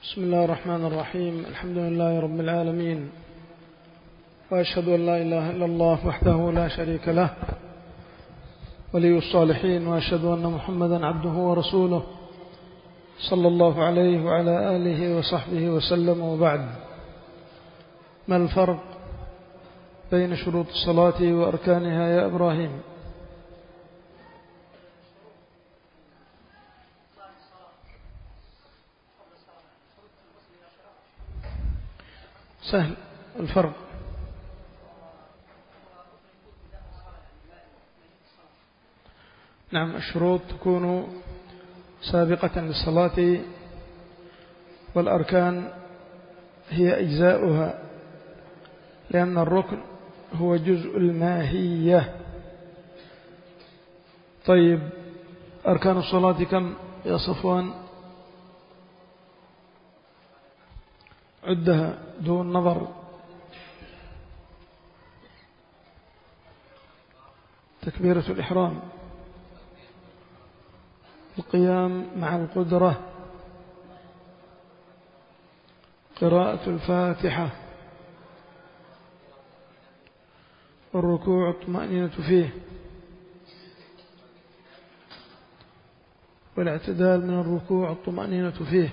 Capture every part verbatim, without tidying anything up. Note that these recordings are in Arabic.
بسم الله الرحمن الرحيم. الحمد لله رب العالمين، وأشهد أن لا إله إلا الله وحده لا شريك له ولي الصالحين، وأشهد أن محمدا عبده ورسوله صلى الله عليه وعلى آله وصحبه وسلم. وبعد، ما الفرق بين شروط الصلاة وأركانها يا إبراهيم؟ سهل الفرق. نعم، الشروط تكون سابقة للصلاة، والأركان هي أجزاؤها، لأن الركن هو جزء الماهية. طيب، أركان الصلاة كم يا صفوان؟ عدها دون نظر. تكبيرة الإحرام، القيام مع القدرة، قراءة الفاتحة، الركوع الطمأنينة فيه، والاعتدال من الركوع الطمأنينة فيه،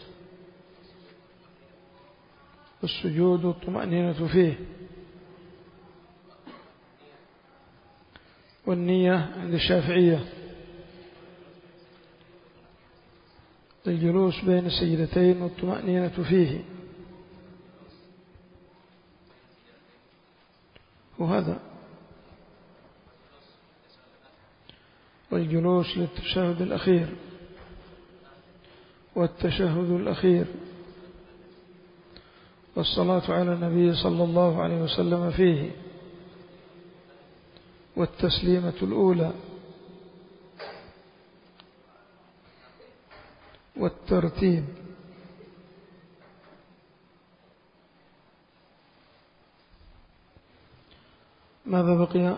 والسجود الطمأنينة فيه، والنية عند الشافعية، الجلوس بين السجدتين والطمأنينة فيه، وهذا والجلوس للتشهد الأخير والتشهد الأخير، والصلاة على النبي صلى الله عليه وسلم فيه، والتسليمة الأولى، والترتيب. ماذا بقي؟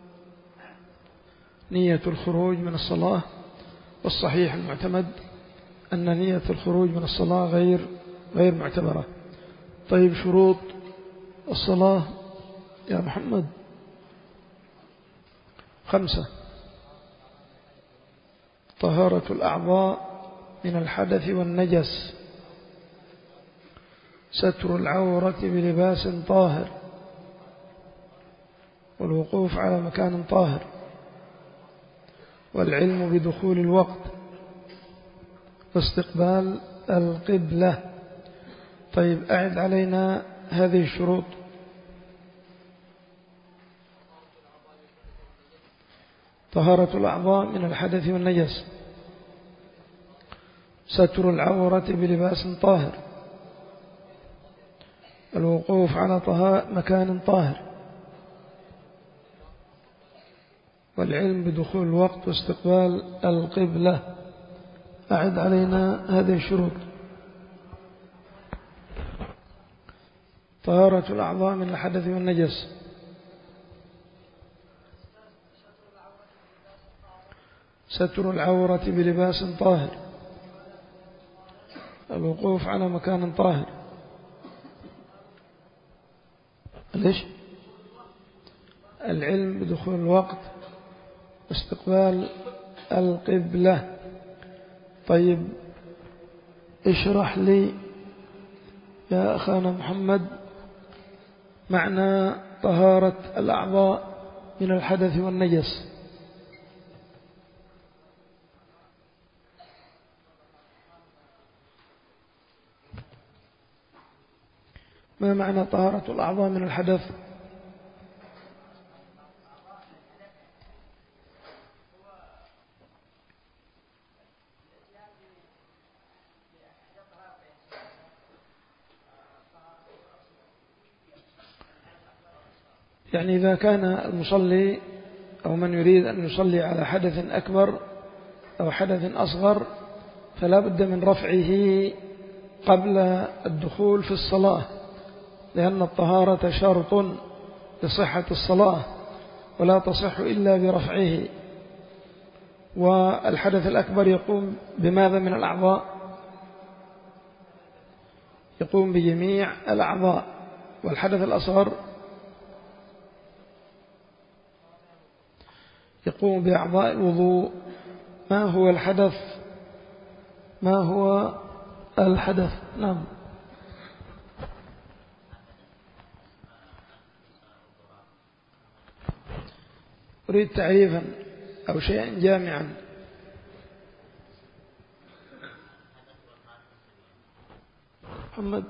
نية الخروج من الصلاة، والصحيح المعتمد أن نية الخروج من الصلاة غير غير معتبرة. طيب، شروط الصلاة يا محمد خمسة: طهارة الأعضاء من الحدث والنجس، ستر العورة بلباس طاهر، والوقوف على مكان طاهر، والعلم بدخول الوقت، واستقبال القبلة. طيب، أعد علينا هذه الشروط. طهارة الأعضاء من الحدث والنجس، ستر العورة بلباس طاهر، الوقوف على مكان طاهر، والعلم بدخول الوقت، واستقبال القبلة. أعد علينا هذه الشروط. طهارة الأعضاء من الحدث والنجس، ستر العورة بلباس طاهر، الوقوف على مكان طاهر، ليش؟ العلم بدخول الوقت، استقبال القبلة. طيب، اشرح لي يا أخانا محمد معنى طهارة الأعضاء من الحدث والنجس. ما معنى طهارة الأعضاء من الحدث؟ يعني إذا كان المصلي أو من يريد أن يصلي على حدث أكبر أو حدث أصغر، فلا بد من رفعه قبل الدخول في الصلاة، لأن الطهارة شرط لصحة الصلاة، ولا تصح إلا برفعه. والحدث الأكبر يقوم بماذا من الأعضاء؟ يقوم بجميع الأعضاء. والحدث الأصغر يقوم بأعضاء الوضوء. ما هو الحدث؟ ما هو الحدث؟ نعم. أريد تعريفا أو شيئا جامعا. محمد.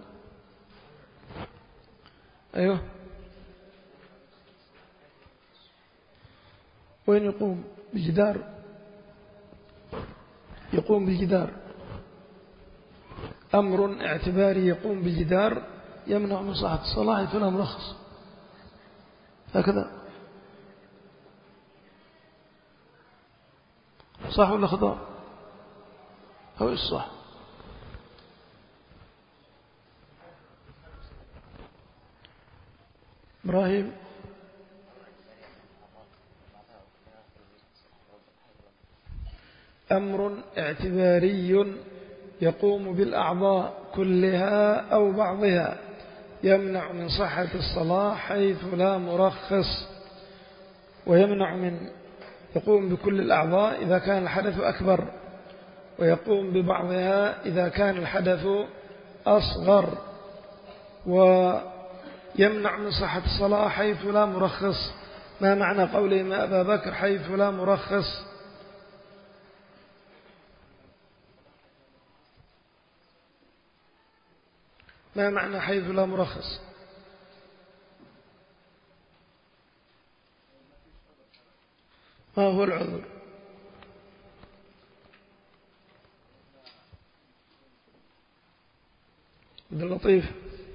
أيوه. وين يقوم؟ بجدار. يقوم بالجدار. أمر اعتباري يقوم بالجدار يمنع من صحة الصلاة فلا مرخص. هكذا صح ولا خطأ؟ هو الصح. إبراهيم. أمر اعتباري يقوم بالأعضاء كلها أو بعضها يمنع من صحة الصلاة حيث لا مرخص. ويمنع من يقوم بكل الأعضاء إذا كان الحدث أكبر، ويقوم ببعضها إذا كان الحدث أصغر. ويمنع من صحة الصلاة حيث لا مرخص. ما معنى قوله ما أبا بكر حيث لا مرخص؟ ما معنى حيث لا مرخص؟ ما هو العذر؟ عبد اللطيف.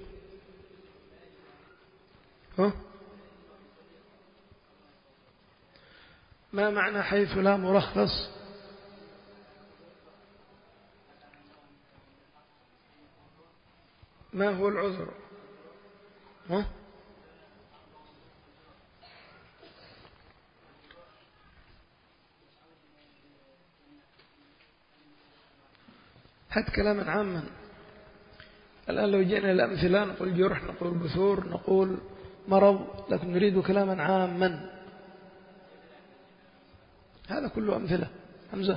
ها؟ ما معنى حيث لا مرخص؟ ما هو العذر؟ ها؟ هات كلاما عاما. الآن لو جئنا الأمثلة نقول جرح، نقول بثور، نقول مرض، لكن نريد كلاما عاما. هذا كله أمثلة. حمزة.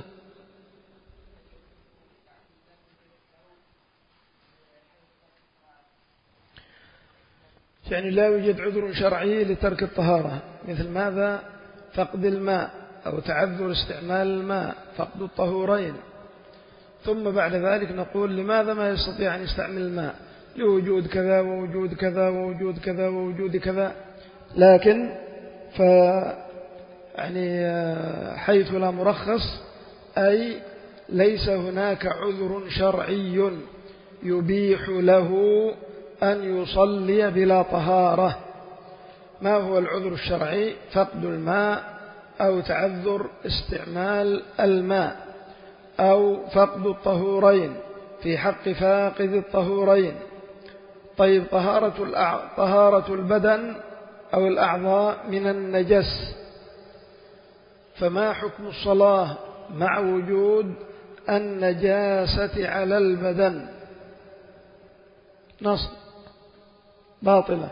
يعني لا يوجد عذر شرعي لترك الطهارة، مثل ماذا؟ فقد الماء أو تعذر استعمال الماء، فقد الطهورين. ثم بعد ذلك نقول لماذا ما يستطيع أن يستعمل الماء؟ لوجود كذا ووجود كذا ووجود كذا ووجود كذا. لكن ف يعني حيث لا مرخص أي ليس هناك عذر شرعي يبيح له أن يصلي بلا طهارة. ما هو العذر الشرعي؟ فقد الماء أو تعذر استعمال الماء أو فقد الطهورين في حق فاقد الطهورين. طيب طهارة, الأع... طهارة البدن أو الأعضاء من النجس، فما حكم الصلاة مع وجود النجاسة على البدن؟ نص باطلة.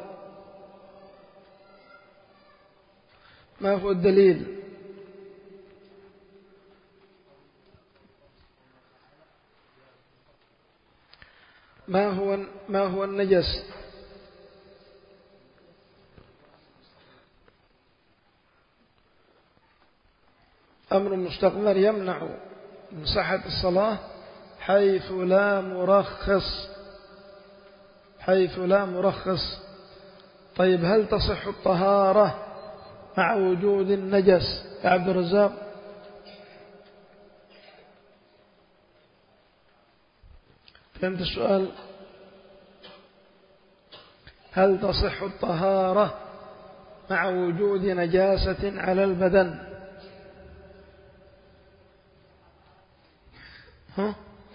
ما هو الدليل؟ ما هو ما هو النجس؟ أمر مستقبل يمنع من صحة الصلاة حيث لا مرخص. حيث لا مرخص. طيب هل تصح الطهارة مع وجود النجس يا عبد الرزاق؟ فهمت السؤال؟ هل تصح الطهارة مع وجود نجاسة على البدن؟ ها؟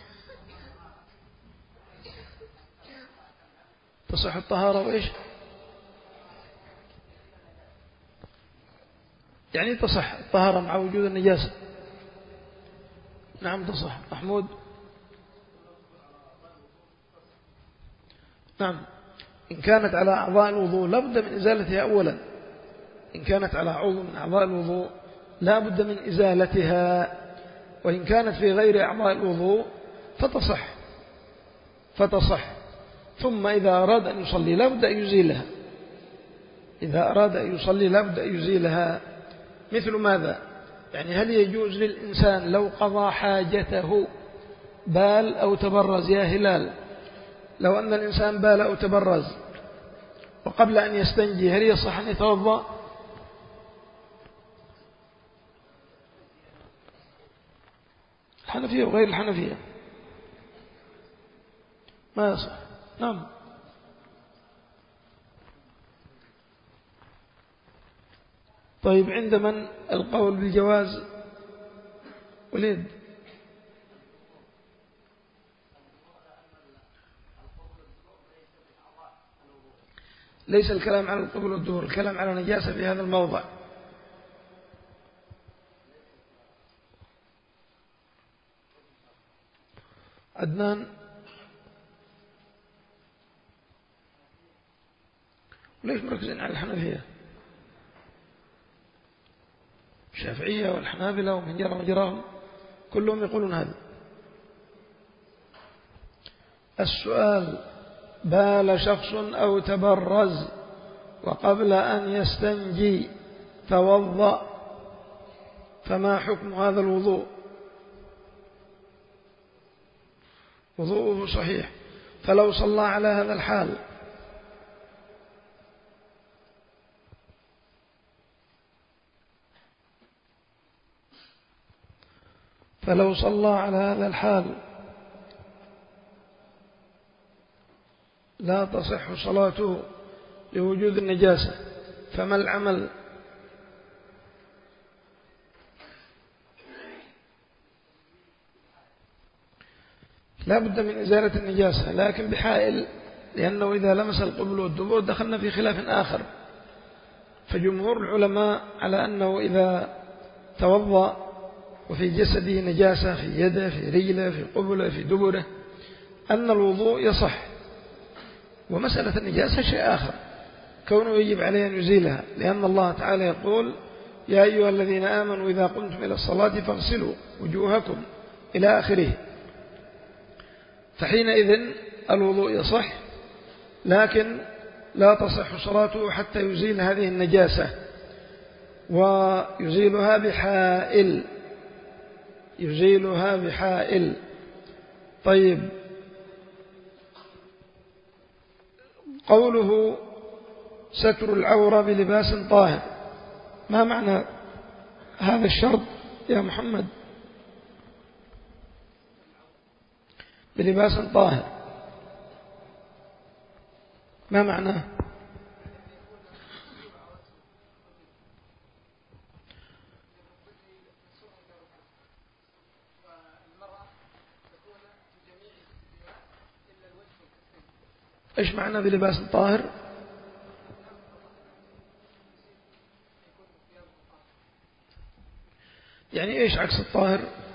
تصح الطهارة وإيش؟ يعني تصح الطهارة مع وجود النجاسة. نعم تصح. محمود. نعم. إن كانت على أعضاء الوضوء لا بد من إزالتها أولا. إن كانت على عضو من أعضاء الوضوء لا بد من إزالتها، وإن كانت في غير أعضاء الوضوء فتصح فتصح ثم إذا أراد أن يصلي لا بد أن يزيلها. إذا أراد أن يصلي لا بد أن يزيلها. مثل ماذا؟ يعني هل يجوز للإنسان لو قضى حاجته بال أو تبرز؟ يا هلال، لو أن الإنسان بال أو تبرز وقبل أن يستنجي هل يصح أن يتوضأ؟ الحنفية وغير الحنفية ما يصح. نعم. طيب عند من القول بالجواز؟ وليد. ليس الكلام على القبل والدبر، الكلام على نجاسة في هذا الموضع. عدنان. ليش مركزين على الحنفية؟ الشافعية والحنابلة ومن جرى مجراهم كلهم يقولون هذا. السؤال: بال شخص أو تبرز وقبل أن يستنجي توضأ، فما حكم هذا الوضوء؟ وضوءه صحيح، فلو صلى على هذا الحال فلو صلى على هذا الحال لا تصح صلاته لوجود النجاسة، فما العمل؟ لا بد من إزالة النجاسة، لكن بحائل، لأنه إذا لمس القبل والدبر دخلنا في خلاف آخر. فجمهور العلماء على أنه إذا توضأ وفي جسده نجاسة، في يده، في رجله، في قبله، في دبره، أن الوضوء يصح. ومسألة النجاسة شيء آخر، كونه يجب عليه أن يزيلها، لأن الله تعالى يقول: يا أيها الذين آمنوا إذا قمتم إلى الصلاة فاغسلوا وجوهكم إلى آخره. فحينئذ الوضوء يصح، لكن لا تصح صلاته حتى يزيل هذه النجاسة، ويزيلها بحائل يزيلها بحائل. طيب، قوله ستر العورة بلباس طاهر، ما معنى هذا الشرط يا محمد؟ بلباس طاهر ما معناه؟ إيش معنى بلباس طاهر؟ يعني إيش عكس الطاهر؟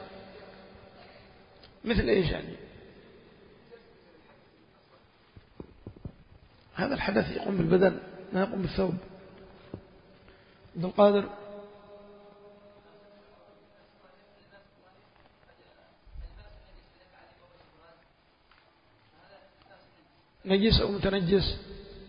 مثل إيش يعني؟ هذا الحدث يقوم بالبدن ما يقوم بالثوب. عبد القادر. نجس أو متنجس؟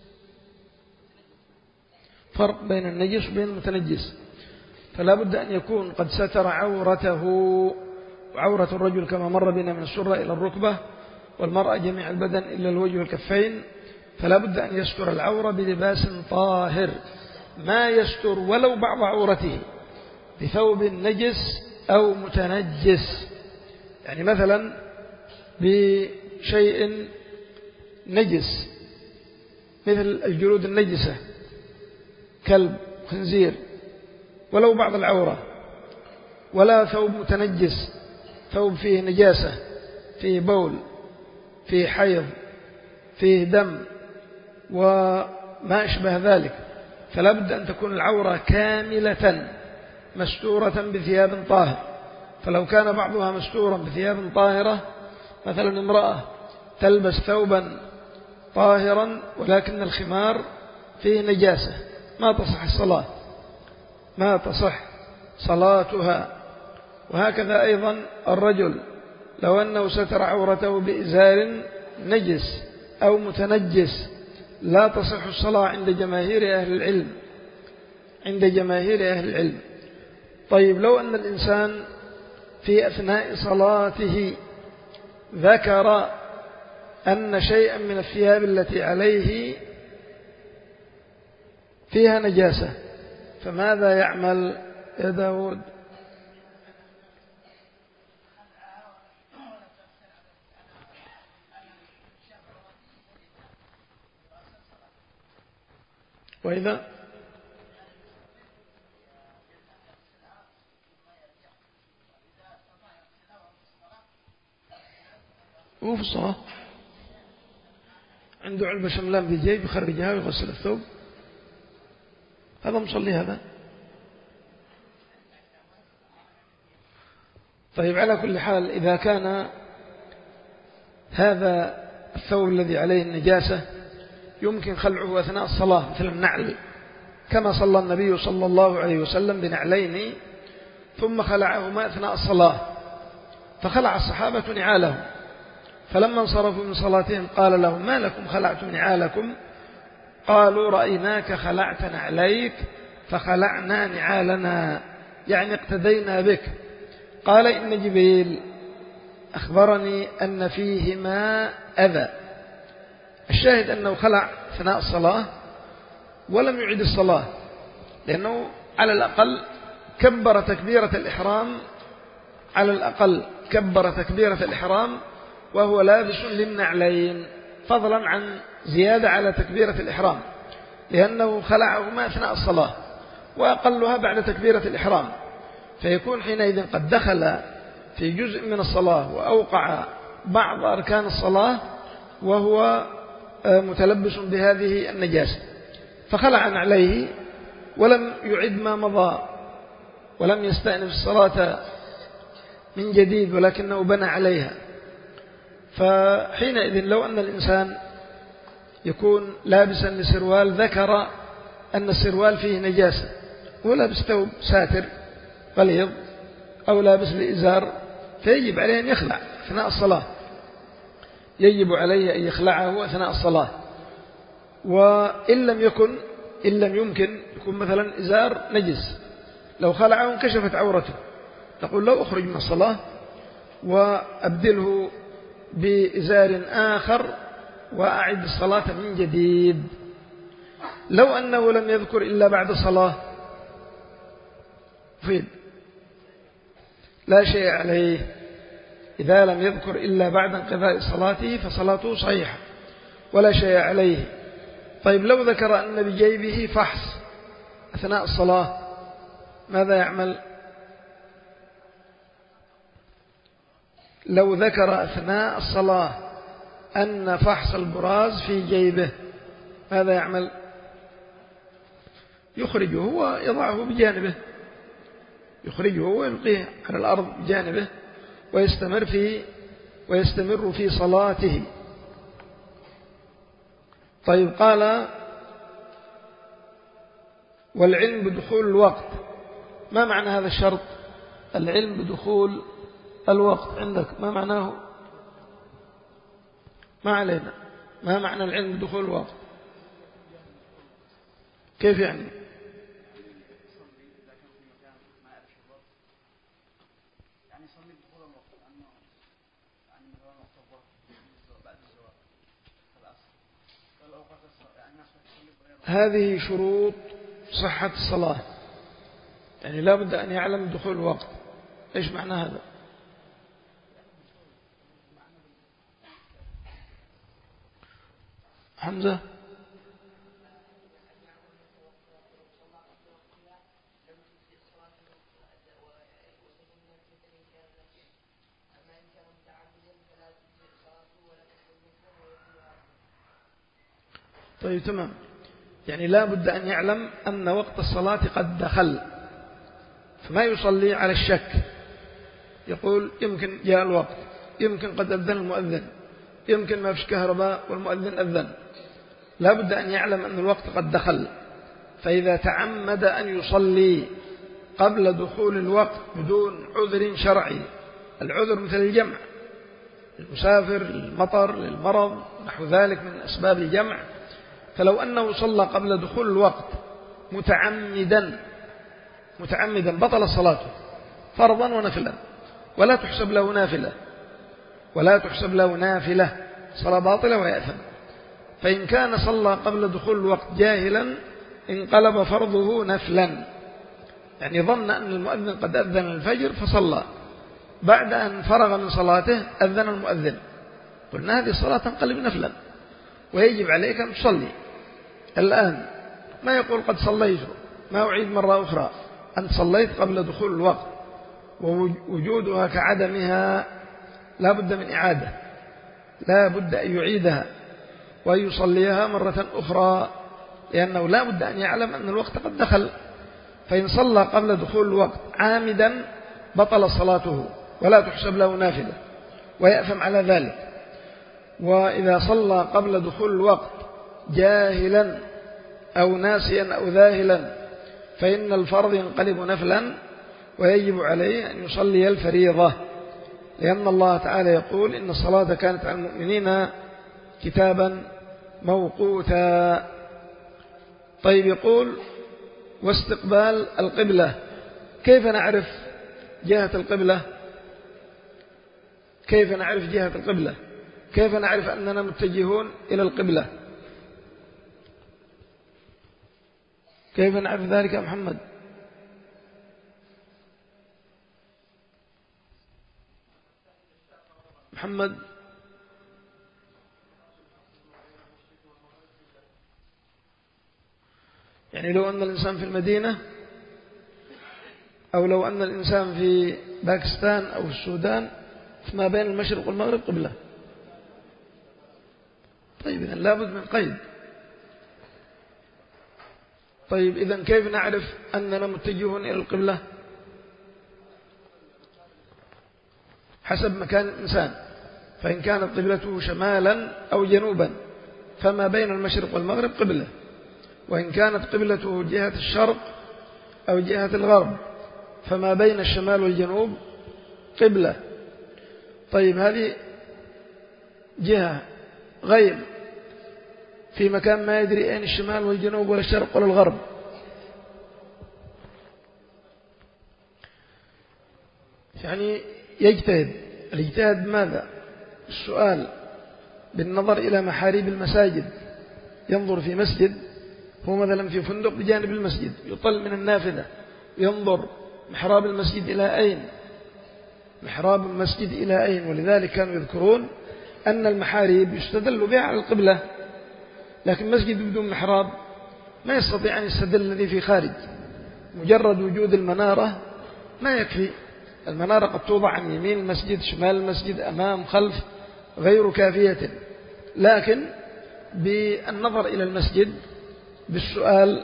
فرق بين النجس وبين المتنجس. فلا بد أن يكون قد ستر عورته، وعورة الرجل كما مر بنا من السرة إلى الركبة، والمرأة جميع البدن إلا الوجه والكفين. فلا بد أن يستر العورة بلباس طاهر، ما يستر ولو بعض عورته بثوب نجس أو متنجس. يعني مثلا بشيء نجس مثل الجلود النجسة، كلب، خنزير، ولو بعض العورة، ولا ثوب متنجس، ثوب فيه نجاسة، فيه بول، فيه حيض، فيه دم وما أشبه ذلك. فلا بد أن تكون العورة كاملة مستورة بثياب طاهر. فلو كان بعضها مستورا بثياب طاهرة، مثلا امرأة تلبس ثوبا طاهرا ولكن الخمار فيه نجاسة ما تصح الصلاة، ما تصح صلاتها. وهكذا أيضا الرجل لو أنه ستر عورته بإزار نجس أو متنجس لا تصح الصلاة عند جماهير أهل العلم، عند جماهير أهل العلم. طيب لو أن الإنسان في أثناء صلاته ذكر أن شيئا من الثياب التي عليه فيها نجاسة فماذا يعمل يا داود؟ وإذا هو في الصلاة عنده علبة شملان في جيب يخرجها ويغسل الثوب، هذا مصلي هذا. طيب على كل حال إذا كان هذا الثوب الذي عليه النجاسة يمكن خلعه أثناء الصلاة مثل النعل، كما صلى النبي صلى الله عليه وسلم بنعلين ثم خلعهما أثناء الصلاة، فخلع الصحابة نعالهم، فلما انصرفوا من صلاتهم قال لهم ما لكم خلعتم نعالكم؟ قالوا رأيناك خلعت نعليك فخلعنا نعالنا، يعني اقتدينا بك. قال إن جبريل أخبرني أن فيهما أذى. الشاهد أنه خلع أثناء الصلاة ولم يعد الصلاة، لأنه على الأقل كبر تكبيرة الإحرام، على الأقل كبر تكبيرة الإحرام وهو لابس للنعلين، فضلا عن زيادة على تكبيرة الإحرام، لأنه خلعهما أثناء الصلاة وأقلها بعد تكبيرة الإحرام، فيكون حينئذ قد دخل في جزء من الصلاة وأوقع بعض أركان الصلاة وهو متلبس بهذه النجاسة، فخلع عليه ولم يعد ما مضى ولم يستأنف الصلاة من جديد ولكنه بنى عليها. فحينئذ لو أن الإنسان يكون لابسا لسروال ذكر أن السروال فيه نجاسة ولابس ثوب ساتر غليظ أو لابس لإزار فيجب عليه أن يخلع أثناء الصلاة، يجب عليه أن يخلعه أثناء الصلاة. وإن لم يكن إن لم يمكن يكون مثلا إزار نجس لو خلعه انكشفت عورته، نقول له أخرج من الصلاة وأبدله بإزار آخر وأعد الصلاة من جديد. لو أنه لم يذكر إلا بعد الصلاة فيد لا شيء عليه، إذا لم يذكر إلا بعد انقضاء صلاته فصلاته صحيحة ولا شيء عليه. طيب لو ذكر أن بجيبه فحص أثناء الصلاة ماذا يعمل؟ لو ذكر أثناء الصلاة أن فحص البراز في جيبه ماذا يعمل؟ يخرجه ويضعه بجانبه، يخرجه ويلقيه على الأرض بجانبه ويستمر في ويستمر في صلاته. طيب قال والعلم بدخول الوقت، ما معنى هذا الشرط؟ العلم بدخول الوقت عندك ما معناه؟ ما علينا، ما معنى العلم بدخول الوقت؟ كيف يعني؟ هذه شروط صحة الصلاة، يعني لا بد أن يعلم دخول الوقت. إيش معنى هذا؟ حمزة طيب تمام، يعني لا بد أن يعلم أن وقت الصلاة قد دخل، فما يصلي على الشك، يقول يمكن جاء الوقت، يمكن قد أذن المؤذن، يمكن ما فيش كهرباء والمؤذن أذن، لا بد أن يعلم أن الوقت قد دخل. فإذا تعمد أن يصلي قبل دخول الوقت بدون عذر شرعي، العذر مثل الجمع، المسافر، المطر، للمرض، نحو ذلك من أسباب الجمع، فلو أنه صلى قبل دخول الوقت متعمدا متعمدا بطل صلاته فرضا ونفلا، ولا تحسب له نافلة ولا تحسب له نافلة صلاة باطلة ويأثم. فإن كان صلى قبل دخول الوقت جاهلا انقلب فرضه نفلا، يعني ظن أن المؤذن قد أذن الفجر فصلى، بعد أن فرغ من صلاته أذن المؤذن، قلنا هذه الصلاة تنقلب نفلا ويجب عليك أن تصلي الآن، ما يقول قد صليت ما أعيد مرة أخرى، أنت صليت قبل دخول الوقت ووجودها كعدمها لا بد من إعادة، لا بد أن يعيدها ويصليها مرة أخرى، لأنه لا بد أن يعلم أن الوقت قد دخل. فإن صلى قبل دخول الوقت عامدا بطل صلاته ولا تحسب له نافلة ويأثم على ذلك. وإذا صلى قبل دخول الوقت جاهلا أو ناسيا أو ذاهلا فإن الفرض ينقلب نفلا ويجب عليه أن يصلي الفريضة، لأن الله تعالى يقول إن الصلاة كانت على المؤمنين كتابا موقوتا. طيب، يقول واستقبال القبلة، كيف نعرف جهة القبلة؟ كيف نعرف جهة القبلة؟ كيف نعرف أننا متجهون إلى القبلة؟ كيف نعرف ذلك يا محمد؟ محمد يعني لو أن الإنسان في المدينة أو لو أن الإنسان في باكستان أو في السودان فيما بين المشرق والمغرب قبلة. طيب، إذن لابد من قيد. طيب، إذن كيف نعرف أننا متجهون إلى القبلة؟ حسب مكان الإنسان، فإن كانت قبلته شمالا أو جنوبا فما بين المشرق والمغرب قبلة، وإن كانت قبلته جهة الشرق أو جهة الغرب فما بين الشمال والجنوب قبلة. طيب، هذه جهة غيب في مكان ما يدري أين الشمال والجنوب ولا الشرق ولا الغرب، يعني يجتهد. الاجتهاد ماذا؟ السؤال بالنظر إلى محاريب المساجد، ينظر في مسجد، هو مثلا في فندق بجانب المسجد، يطل من النافذة ينظر محراب المسجد إلى أين، محراب المسجد إلى أين. ولذلك كانوا يذكرون أن المحاريب يستدل بها على القبلة، لكن مسجد بدون محراب ما يستطيع أن يستدل الذي في خارج، مجرد وجود المنارة ما يكفي. المنارة قد توضع عن يمين المسجد، شمال المسجد، أمام، خلف، غير كافية، لكن بالنظر إلى المسجد بالسؤال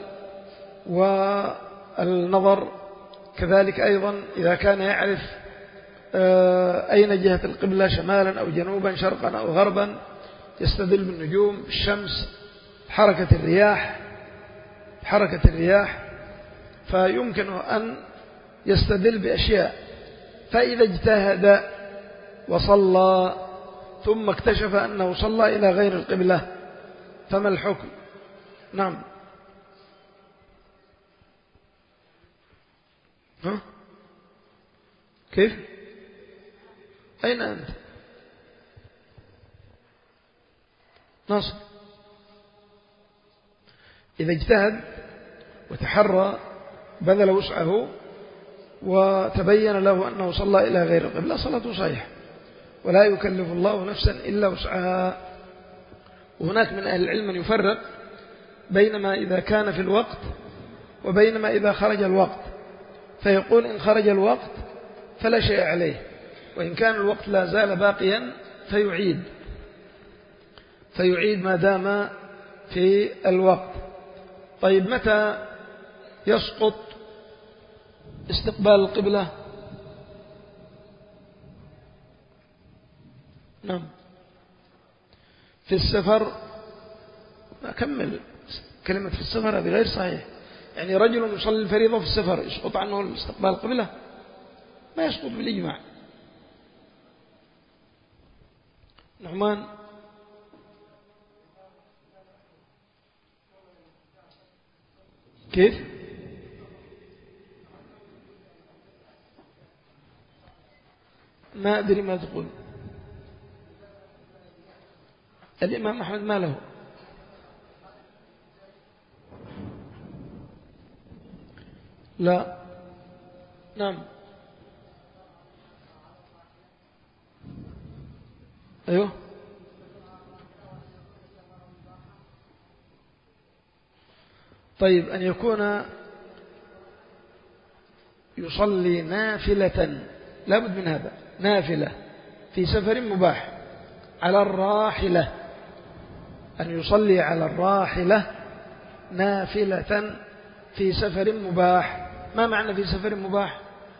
والنظر كذلك أيضا، إذا كان يعرف أين جهة القبلة شمالا أو جنوبا شرقا أو غربا، يستدل بالنجوم، بالشمس، حركة الرياح حركة الرياح فيمكن أن يستدل بأشياء. فإذا اجتهد وصلى ثم اكتشف أنه صلى إلى غير القبلة فما الحكم؟ نعم. ها؟ كيف؟ أين أنت؟ ناصر. إذا اجتهد وتحرى بذل وسعه وتبين له أنه صلى إلى غير القبلة صلاته صحيحة، ولا يكلف الله نفسا إلا وسعها. وهناك من أهل العلم من يفرق بينما إذا كان في الوقت وبينما إذا خرج الوقت، فيقول إن خرج الوقت فلا شيء عليه، وإن كان الوقت لا زال باقيا فيعيد فيعيد ما دام في الوقت. طيب، متى يسقط استقبال القبلة؟ نعم. في السفر أكمل كلمة في السفر هذه غير صحيح. يعني رجل يصلي الفريضة في السفر يسقط عنه استقبال القبلة؟ ما يسقط بالإجماع. نعمان كيف؟ ما أدري ما تقول. الإمام أحمد ما له؟ لا. نعم. أيوه. طيب أن يكون يصلي نافلة، لابد من هذا، نافلة في سفر مباح على الراحلة، أن يصلي على الراحلة نافلة في سفر مباح. ما معنى في سفر مباح؟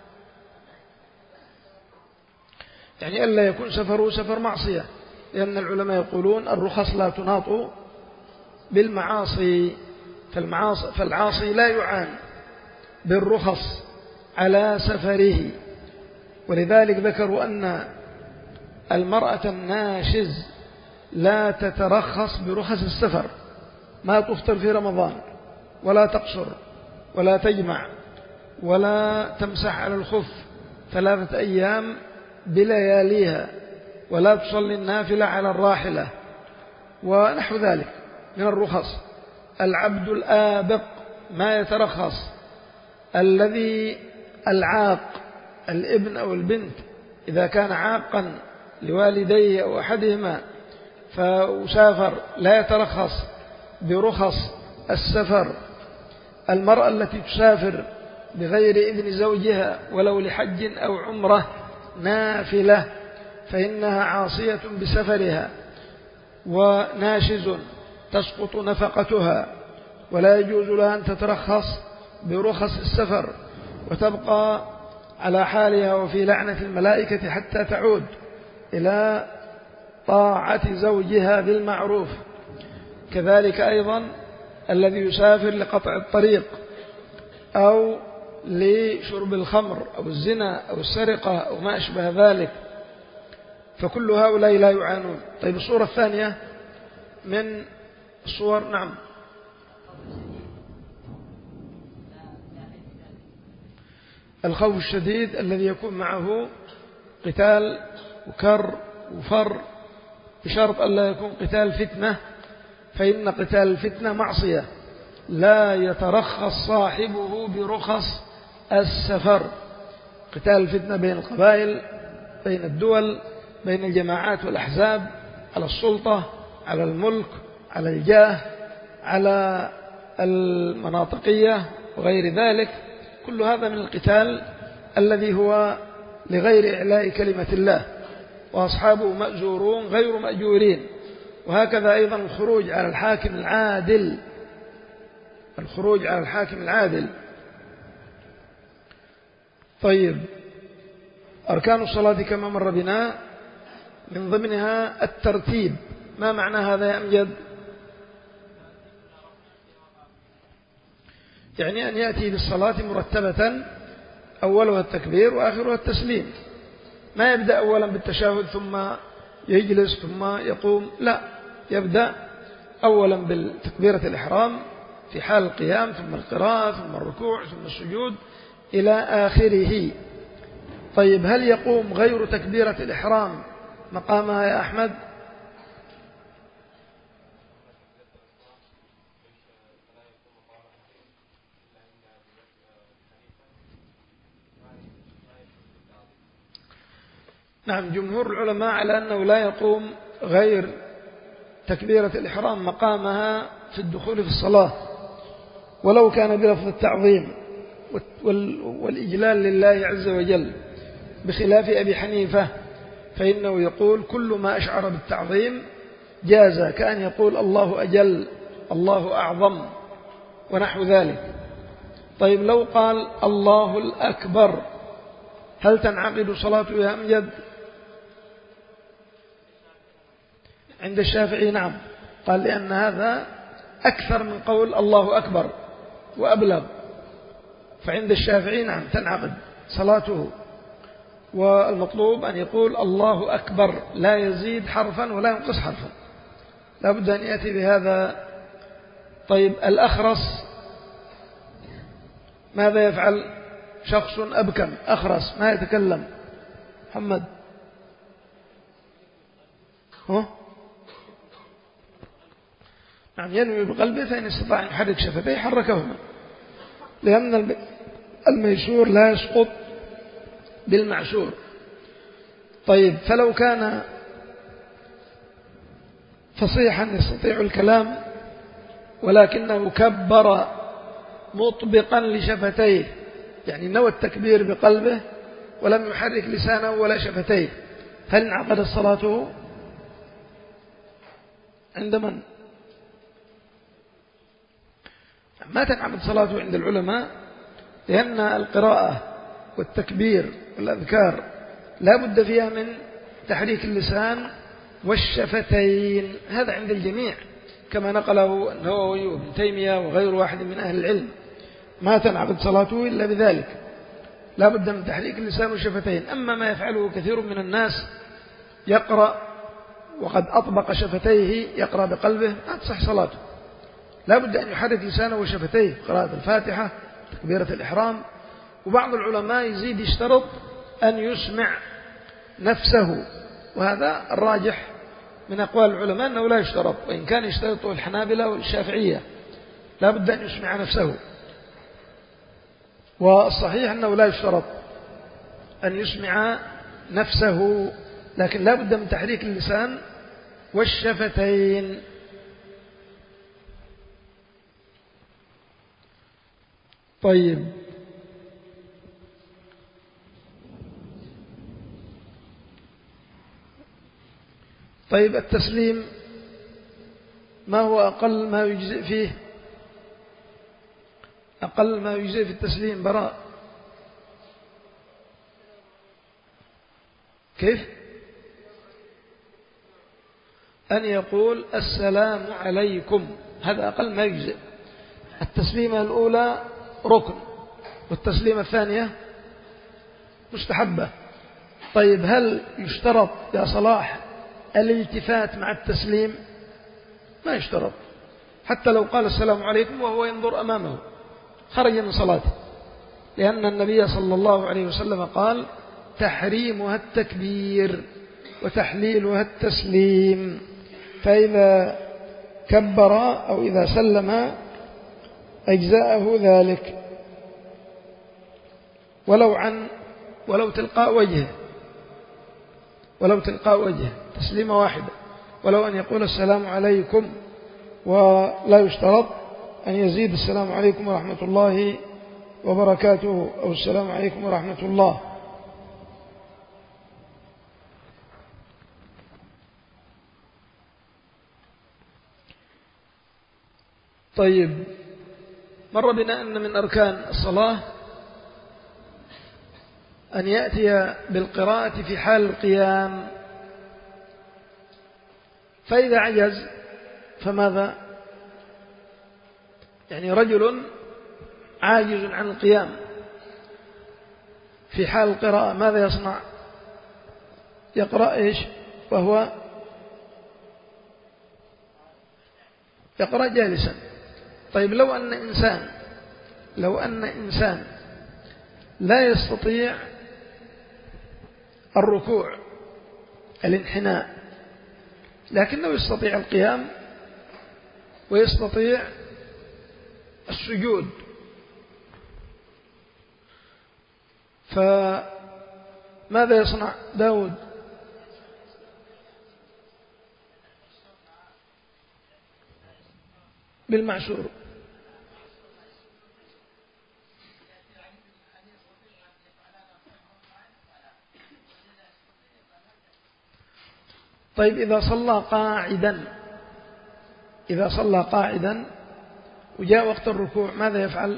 يعني ألا يكون سفره سفر معصية، لأن العلماء يقولون الرخص لا تناط بالمعاصي، فالمعاصي فالعاصي لا يعان بالرخص على سفره. ولذلك ذكروا أن المرأة الناشز لا تترخص برخص السفر، ما تفطر في رمضان ولا تقصر ولا تجمع ولا تمسح على الخف ثلاثة أيام بلياليها ولا تصلي النافلة على الراحلة ونحو ذلك من الرخص. العبد الآبق ما يترخص. الذي العاق الابن أو البنت إذا كان عاقا لوالديه أو أحدهما فسافر لا يترخص برخص السفر. المرأة التي تسافر بغير إذن زوجها ولو لحج أو عمرة نافلة فإنها عاصية بسفرها وناشز تسقط نفقتها، ولا يجوز لها أن تترخص برخص السفر وتبقى على حالها وفي لعنة الملائكة حتى تعود إلى طاعة زوجها بالمعروف. كذلك أيضا الذي يسافر لقطع الطريق أو لشرب الخمر أو الزنا أو السرقة أو ما أشبه ذلك، فكل هؤلاء لا يعانون. طيب الصورة الثانية من الصور. نعم. الخوف الشديد الذي يكون معه قتال وكر وفر بشرط ألا يكون قتال فتنة، فإن قتال الفتنة معصية لا يترخص صاحبه برخص السفر. قتال الفتنة بين القبائل، بين الدول، بين الجماعات والأحزاب، على السلطة، على الملك، على الجاه، على المناطقية وغير ذلك، كل هذا من القتال الذي هو لغير إعلاء كلمة الله، وأصحابه مأجورون غير مأجورين. وهكذا أيضا الخروج على الحاكم العادل، الخروج على الحاكم العادل. طيب أركان الصلاة كما مر بنا من ضمنها الترتيب. ما معنى هذا يا أمجد؟ يعني أن يأتي بالصلاة مرتبة، أولها التكبير وآخرها التسليم، ما يبدأ أولا بالتشهد ثم يجلس ثم يقوم، لا، يبدأ أولا بالتكبيرة الإحرام في حال القيام ثم القراءة ثم الركوع ثم السجود إلى آخره. طيب هل يقوم غير تكبيرة الإحرام مقامها يا أحمد؟ نعم، جمهور العلماء على أنه لا يقوم غير تكبيرة الإحرام مقامها في الدخول في الصلاة، ولو كان بلفظ التعظيم والإجلال لله عز وجل، بخلاف أبي حنيفة فإنه يقول كل ما أشعر بالتعظيم جاز، كأن يقول الله أجل، الله أعظم ونحو ذلك. طيب لو قال الله الأكبر هل تنعقد صلاته يا أمجد؟ عند الشافعي نعم، قال لأن هذا أكثر من قول الله أكبر وأبلغ، فعند الشافعي نعم تنعقد صلاته، والمطلوب أن يقول الله أكبر، لا يزيد حرفا ولا ينقص حرفا، لا بد أن يأتي بهذا. طيب الأخرس ماذا يفعل؟ شخص أبكم أخرس ما يتكلم، محمد ها؟ نعم ينوي بقلبه، فإن استطاع أن يحرك شفتيه حركهما، لأن الميسور لا يسقط بالمعسور. طيب فلو كان فصيحا يستطيع الكلام ولكنه كبر مطبقا لشفتيه، يعني نوى التكبير بقلبه ولم يحرك لسانه ولا شفتيه، هل انعقدت صلاته؟ عند من؟ ما تنعقد صلاته عند العلماء، لأن القراءة والتكبير والأذكار لا بد فيها من تحريك اللسان والشفتين، هذا عند الجميع كما نقله النووي وابن تيمية وغير واحد من أهل العلم، ما تنعقد صلاته إلا بذلك، لا بد من تحريك اللسان والشفتين. أما ما يفعله كثير من الناس يقرأ وقد أطبق شفتيه يقرأ بقلبه، ما تصح صلاته، لا بد أن يحرك لسانه وشفتيه، قراءة الفاتحة، تكبيرة الإحرام. وبعض العلماء يزيد يشترط أن يسمع نفسه، وهذا الراجح من أقوال العلماء أنه لا يشترط، وإن كان يشترطه الحنابلة والشافعية، لا بد أن يسمع نفسه، والصحيح أنه لا يشترط أن يسمع نفسه، لكن لا بد من تحريك اللسان والشفتين. طيب طيب التسليم ما هو أقل ما يجزئ فيه؟ أقل ما يجزئ في التسليم براء كيف؟ أن يقول السلام عليكم، هذا أقل ما يجزئ. التسليمة الأولى ركن، والتسليمة الثانية مستحبة. طيب هل يشترط يا صلاح الالتفات مع التسليم؟ ما يشترط، حتى لو قال السلام عليكم وهو ينظر أمامه خرج من صلاته، لأن النبي صلى الله عليه وسلم قال تحريمها التكبير وتحليلها التسليم، فإذا كبر أو إذا سلم أجزاءه ذلك، ولو عن ولو تلقاء وجهه ولو تلقاء وجهه تسليمة واحدة، ولو أن يقول السلام عليكم، ولا يشترط أن يزيد السلام عليكم ورحمة الله وبركاته أو السلام عليكم ورحمة الله. طيب مر بنا أن من أركان الصلاة أن يأتي بالقراءة في حال القيام، فإذا عجز فماذا؟ يعني رجل عاجز عن القيام في حال القراءة ماذا يصنع؟ يقرأ إيش؟ وهو يقرأ جالسا. طيب لو أن إنسان لو أن إنسان لا يستطيع الركوع الانحناء، لكنه يستطيع القيام ويستطيع السجود، فماذا يصنع داود؟ بالمعسور. طيب إذا صلى قاعدا إذا صلى قاعدا وجاء وقت الركوع ماذا يفعل؟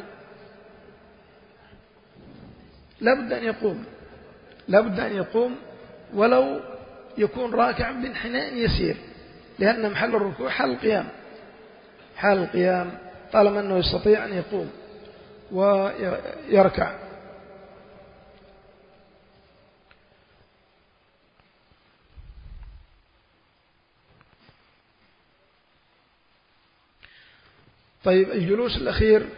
لا بد أن يقوم لا بد أن يقوم ولو يكون راكعا بانحناء يسير، لأن محل الركوع حال القيام، حال القيام طالما أنه يستطيع أن يقوم ويركع. طيب الجلوس الأخير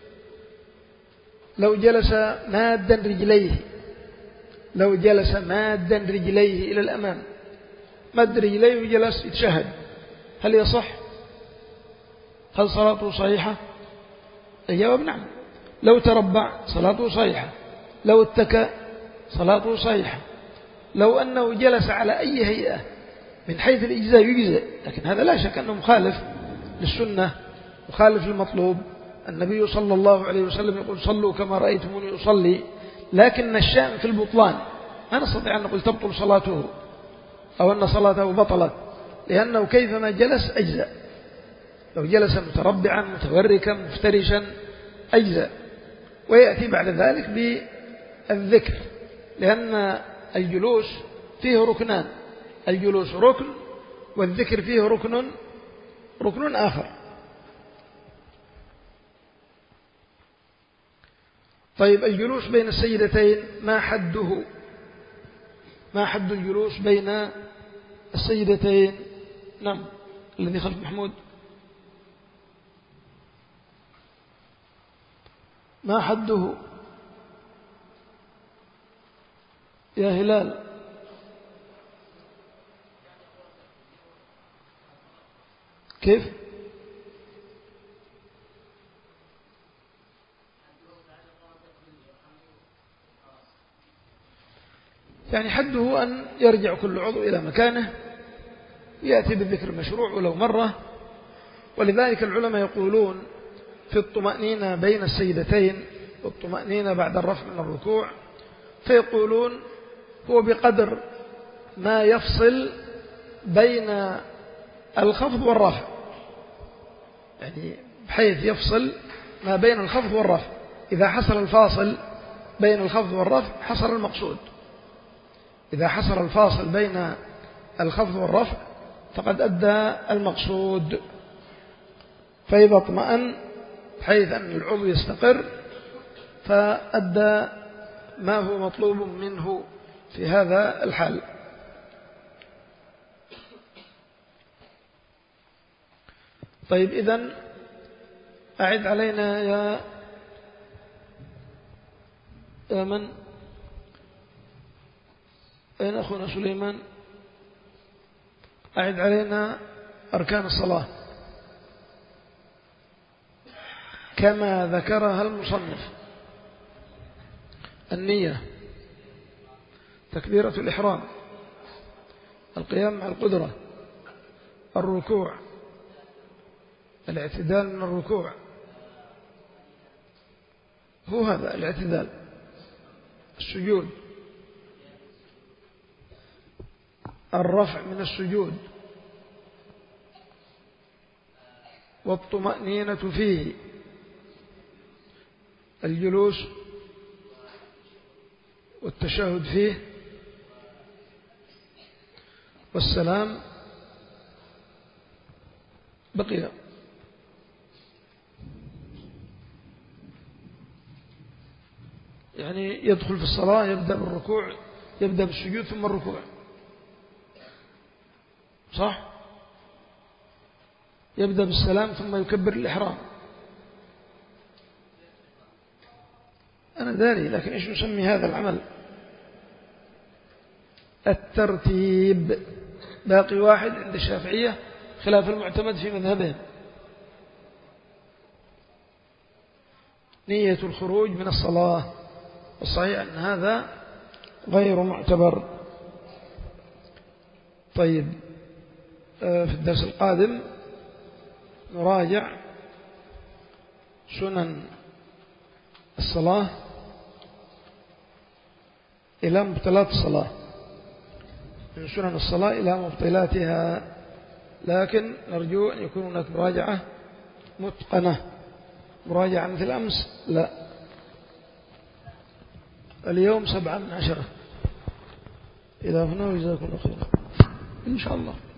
لو جلس مادا رجليه، لو جلس مادا رجليه إلى الأمام، مد رجليه وجلس يتشهد، هل يصح؟ هل صلاته صحيحة؟ الجواب نعم. لو تربع صلاته صحيحة، لو اتكى صلاته صحيحة، لو أنه جلس على أي هيئة من حيث الإجزاء يجزئ، لكن هذا لا شك أنه مخالف للسنة، مخالف للمطلوب. النبي صلى الله عليه وسلم يقول صلوا كما رأيتموني أصلي، لكن الشأن في البطلان، ما نستطيع أن نقول تبطل صلاته أو أن صلاته بطلت، لأنه كيفما جلس أجزاء، لو جلس متربعا متوركا مفترشا أجزاء. ويأتي بعد ذلك بالذكر، لأن الجلوس فيه ركنان، الجلوس ركن والذكر فيه ركن ركن آخر. طيب الجلوس بين السجدتين ما حده؟ ما حد الجلوس بين السجدتين؟ نعم الذي خلف محمود، ما حده يا هلال؟ كيف؟ يعني حده أن يرجع كل عضو إلى مكانه، يأتي بالذكر المشروع ولو مرة. ولذلك العلماء يقولون في الطمأنينة بين السجدتين والطمأنينة بعد الرفع من الركوع، فيقولون هو بقدر ما يفصل بين الخفض والرفع، يعني بحيث يفصل ما بين الخفض والرفع. إذا حصل الفاصل بين الخفض والرفع حصل المقصود، إذا حصل الفاصل بين الخفض والرفع فقد أدى المقصود. فإذا اطمأن بحيث أن العضو يستقر فأدى ما هو مطلوب منه في هذا الحال. طيب إذن أعد علينا يا يا من أين أخونا سليمان؟ أعد علينا أركان الصلاة كما ذكرها المصنف: النية، تكبيرة الإحرام، القيام مع القدرة، الركوع، الاعتدال من الركوع، هو هذا الاعتدال، السجود، الرفع من السجود، والطمأنينة فيه، الجلوس والتشهد فيه، والسلام. بقي يعني يدخل في الصلاة يبدأ بالركوع، يبدأ بالسجود ثم الركوع، صح؟ يبدأ بالسلام ثم يكبر الإحرام. أنا داري، لكن إيش نسمي هذا العمل؟ الترتيب. باقي واحد عند الشافعية خلاف المعتمد في مذهبهم: نية الخروج من الصلاة. والصحيح أن هذا غير معتبر. طيب في الدرس القادم نراجع سنن الصلاة إلى مبطلات الصلاة، من سنن الصلاة إلى مبطلاتها، لكن نرجو أن يكون هناك مراجعة متقنة. مراجعة مثل أمس لا، اليوم سبعة من عشرة. إلى هنا وجزاكم الله خيرا إن شاء الله.